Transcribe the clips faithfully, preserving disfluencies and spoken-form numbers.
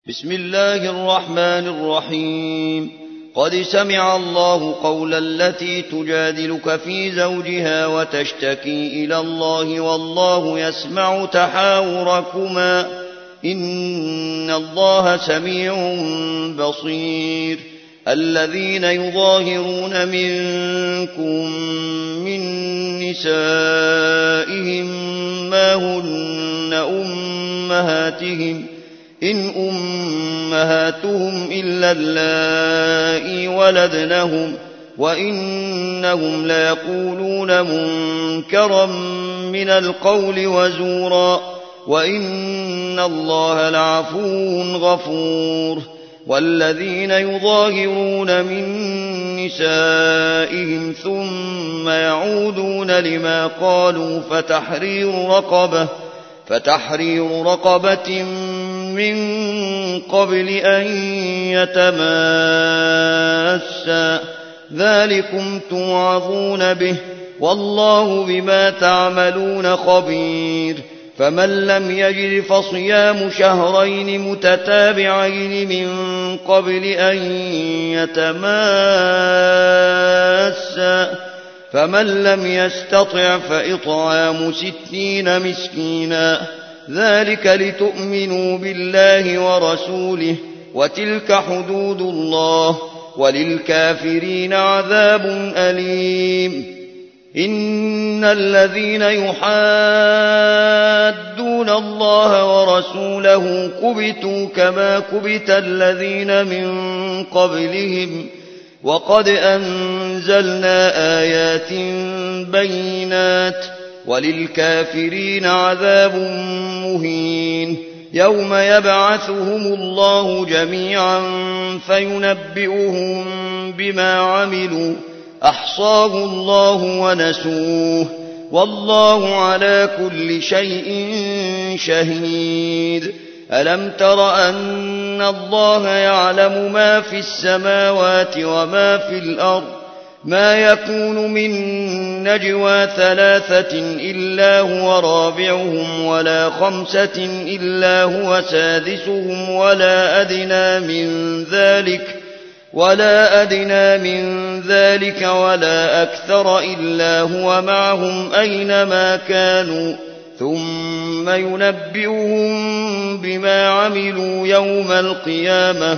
بسم الله الرحمن الرحيم. قد سمع الله قول التي تجادلك في زوجها وتشتكي إلى الله والله يسمع تحاوركما إن الله سميع بصير. الذين يظاهرون منكم من نسائهم ما هن أمهاتهم إن أمهاتهم إلا اللائي ولدنهم وإنهم ليقولون منكرا من القول وزورا وإن الله لعفو غفور. والذين يظاهرون من نسائهم ثم يعودون لما قالوا فتحرير رقبة فتحرير رقبة من قبل أن يتماسا ذلكم توعظون به والله بما تعملون خبير. فمن لم يجد فصيام شهرين متتابعين من قبل أن يتماسا فمن لم يستطع فإطعام ستين مسكينا ذلك لتؤمنوا بالله ورسوله وتلك حدود الله وللكافرين عذاب أليم. إن الذين يحادون الله ورسوله كبتوا كما كبت الذين من قبلهم وقد أنزلنا آيات بينات وللكافرين عذاب مهين. يوم يبعثهم الله جميعا فينبئهم بما عملوا أحصاه الله ونسوه والله على كل شيء شهيد. ألم تر أن الله يعلم ما في السماوات وما في الأرض ما يكون من نجوى ثلاثة إلا هو رابعهم ولا خمسة إلا هو سادسهم ولا أدنى من ذلك ولا أدنى من ذلك ولا أكثر إلا هو معهم أينما كانوا ثم ينبئهم بما عملوا يوم القيامة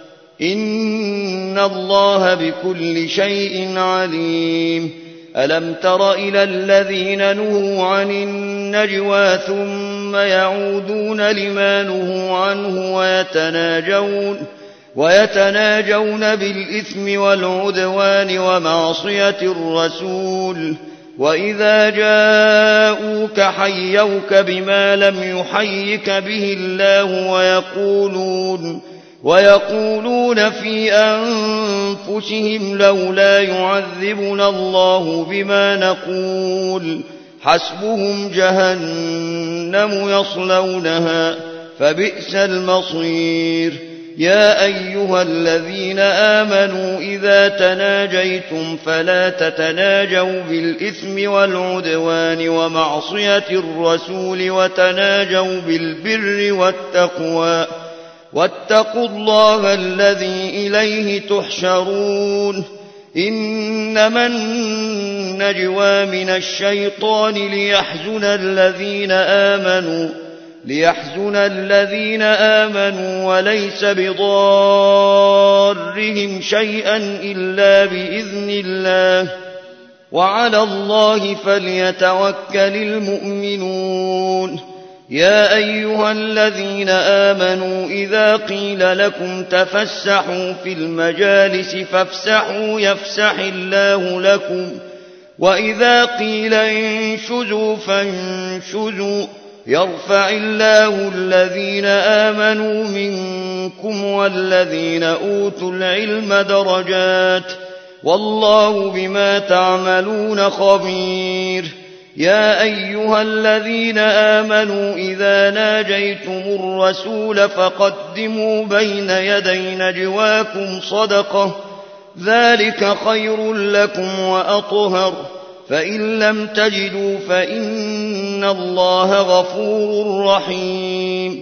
إن الله بكل شيء عليم. ألم تر إلى الذين نهوا عن النجوى ثم يعودون لما نهوا عنه ويتناجون ويتناجون بالإثم والعدوان ومعصية الرسول وإذا جاءوك حيوك بما لم يحيك به الله ويقولون ويقولون في أنفسهم لولا يعذبنا الله بما نقول حسبهم جهنم يصلونها فبئس المصير. يا أيها الذين آمنوا إذا تناجيتم فلا تتناجوا بالإثم والعدوان ومعصية الرسول وتناجوا بالبر والتقوى واتقوا الله الذي إليه تحشرون. إنما النجوى من الشيطان ليحزن الذين آمنوا ليحزن الذين آمنوا وليس بضارهم شيئا إلا بإذن الله وعلى الله فليتوكل المؤمنون. يا أيها الذين آمنوا إذا قيل لكم تفسحوا في المجالس فافسحوا يفسح الله لكم وإذا قيل انشزوا فانشزوا يرفع الله الذين آمنوا منكم والذين أوتوا العلم درجات والله بما تعملون خبير. يا أيها الذين آمنوا إذا ناجيتم الرسول فقدموا بين يدي نجواكم صدقة ذلك خير لكم وأطهر فإن لم تجدوا فإن الله غفور رحيم.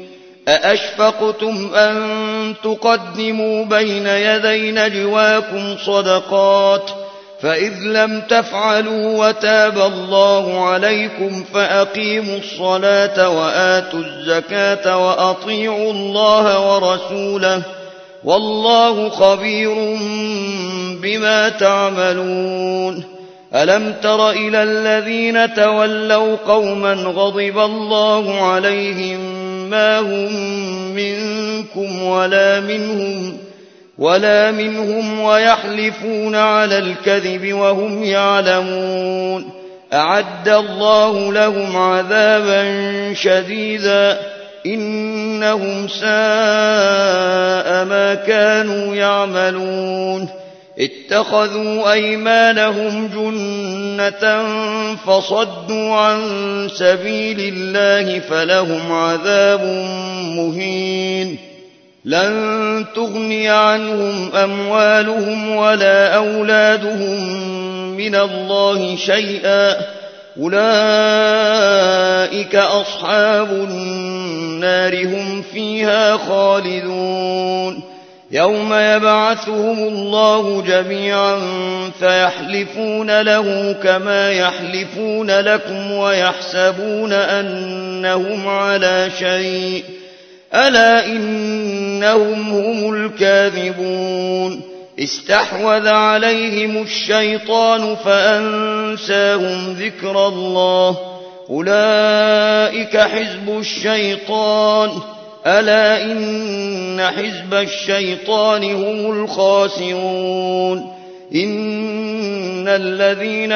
أأشفقتم أن تقدموا بين يدي نجواكم صدقات فإذ لم تفعلوا وتاب الله عليكم فأقيموا الصلاة وآتوا الزكاة وأطيعوا الله ورسوله والله خبير بما تعملون. ألم تر إلى الذين تولوا قوما غضب الله عليهم ما هم منكم ولا منهم ولا منهم ويحلفون على الكذب وهم يعلمون أعد الله لهم عذابا شديدا إنهم ساء ما كانوا يعملون. اتخذوا أيمانهم جنة فصدوا عن سبيل الله فلهم عذاب مهين. لن تغني عنهم أموالهم ولا أولادهم من الله شيئا أولئك أصحاب النار هم فيها خالدون. يوم يبعثهم الله جميعا فيحلفون له كما يحلفون لكم ويحسبون أنهم على شيء ألا إنهم هم الكاذبون. استحوذ عليهم الشيطان فأنساهم ذكر الله أولئك حزب الشيطان ألا إن حزب الشيطان هم الخاسرون. إن الذين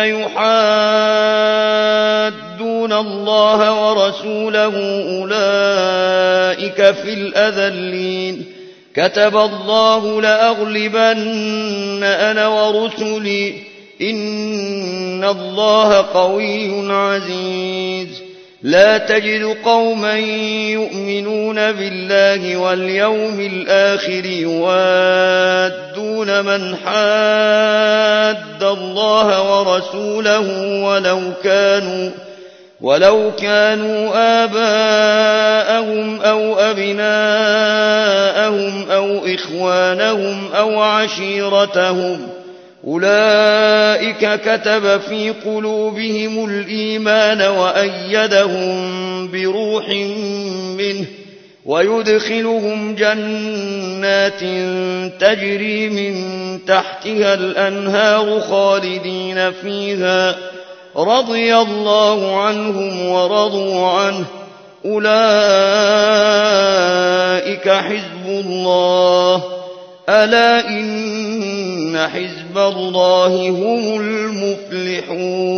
يحادون الله ورسوله أولئك في الأذلين. كتب الله لأغلبن أنا ورسلي إن الله قوي عزيز. لا تجد قوما يؤمنون بالله واليوم الآخر يوادون من حاد الله ورسوله ولو كانوا ولو كانوا آباءهم أو أبناءهم أو إخوانهم أو عشيرتهم أولئك كتب في قلوبهم الإيمان وأيدهم بروح منه ويدخلهم جنات تجري من تحتها الأنهار خالدين فيها رضي الله عنهم ورضوا عنه أولئك حزب الله ألا إن حزب الله هم المفلحون.